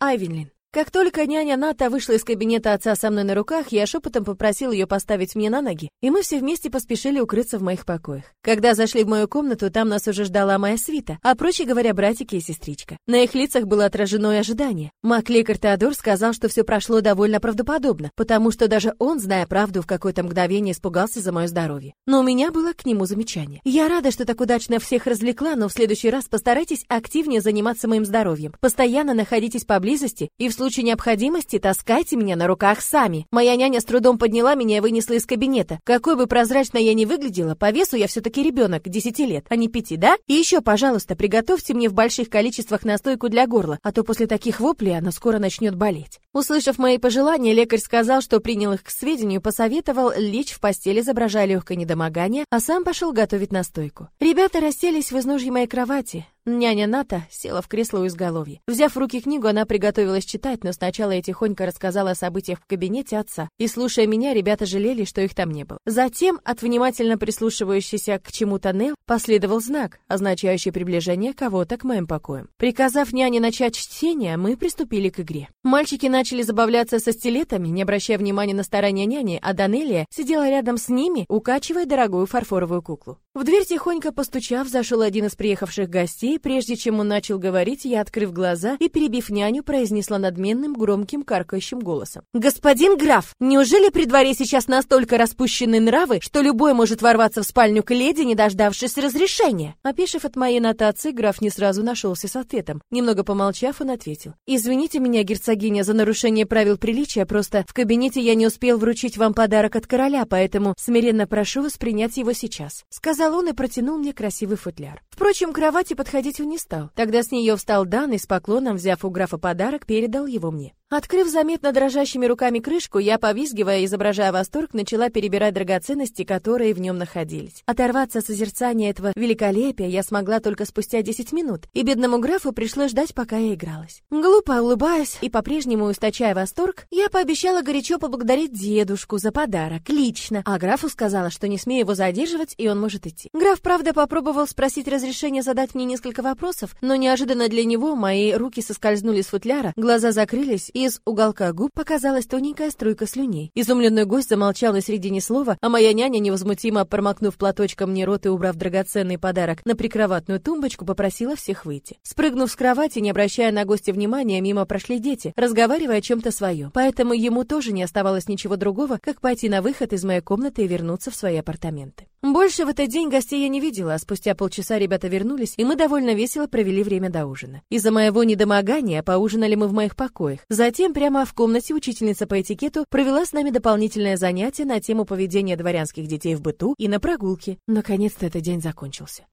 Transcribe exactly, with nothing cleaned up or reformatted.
Айвенлин. Как только няня Ната вышла из кабинета отца со мной на руках, я шепотом попросил ее поставить мне на ноги, и мы все вместе поспешили укрыться в моих покоях. Когда зашли в мою комнату, там нас уже ждала моя свита, а проще говоря, братики и сестричка. На их лицах было отражено и ожидание. Маг-лекарь Теодор сказал, что все прошло довольно правдоподобно, потому что даже он, зная правду, в какое-то мгновение испугался за мое здоровье. Но у меня было к нему замечание. Я рада, что так удачно всех развлекла, но в следующий раз постарайтесь активнее заниматься моим здоровьем. Постоянно находитесь поблизости и в В случае необходимости таскайте меня на руках сами. Моя няня с трудом подняла меня и вынесла из кабинета. Какой бы прозрачной я ни выглядела, по весу я все-таки ребенок, десяти лет, а не пяти, да? И еще, пожалуйста, приготовьте мне в больших количествах настойку для горла, а то после таких воплей она скоро начнет болеть. Услышав мои пожелания, лекарь сказал, что принял их к сведению, посоветовал лечь в постель, изображая легкое недомогание, а сам пошел готовить настойку. Ребята расселись в изножье моей кровати. Няня Ната села в кресло у изголовья. Взяв в руки книгу, она приготовилась читать, но сначала я тихонько рассказала о событиях в кабинете отца. И, слушая меня, ребята жалели, что их там не было. Затем, от внимательно прислушивающейся к чему-то Нел, последовал знак, означающий приближение кого-то к моим покоям. Приказав няне начать чтение, мы приступили к игре. Мальчики начали забавляться со стилетами, не обращая внимания на старания няни, а Данелия сидела рядом с ними, укачивая дорогую фарфоровую куклу. В дверь тихонько постучав, зашел один из приехавших гостей. Прежде чем он начал говорить, я, открыв глаза и перебив няню, произнесла надменным, громким, каркающим голосом: «Господин граф, неужели при дворе сейчас настолько распущены нравы, что любой может ворваться в спальню к леди, не дождавшись разрешения?» Опешив от моей нотации, граф не сразу нашелся с ответом. Немного помолчав, он ответил: «Извините меня, герцогиня, за нарушение правил приличия, просто в кабинете я не успел вручить вам подарок от короля, поэтому смиренно прошу вас принять его сейчас», — сказал он и протянул мне красивый футляр. Впрочем, к кровати подходить он не стал. Тогда с нее встал Дан и с поклоном, взяв у графа подарок, передал его мне. Открыв заметно дрожащими руками крышку, я, повизгивая и изображая восторг, начала перебирать драгоценности, которые в нем находились. Оторваться от созерцания этого великолепия я смогла только спустя десять минут, и бедному графу пришлось ждать, пока я игралась. Глупо улыбаясь и по-прежнему источая восторг, я пообещала горячо поблагодарить дедушку за подарок, лично, а графу сказала, что не смею его задерживать, и он может идти. Граф, правда, попробовал спросить разрешения задать мне несколько вопросов, но неожиданно для него мои руки соскользнули с футляра, глаза закрылись, и из уголка губ показалась тоненькая струйка слюней. Изумленный гость замолчал на середине слова, а моя няня, невозмутимо промокнув платочком мне рот и убрав драгоценный подарок на прикроватную тумбочку, попросила всех выйти. Спрыгнув с кровати, не обращая на гостя внимания, мимо прошли дети, разговаривая о чем-то своем. Поэтому ему тоже не оставалось ничего другого, как пойти на выход из моей комнаты и вернуться в свои апартаменты. Больше в этот день гостей я не видела, а спустя полчаса ребята вернулись, и мы довольно весело провели время до ужина. Из-за моего недомогания поужинали мы в моих покоях. Затем прямо в комнате учительница по этикету провела с нами дополнительное занятие на тему поведения дворянских детей в быту и на прогулке. Наконец-то этот день закончился.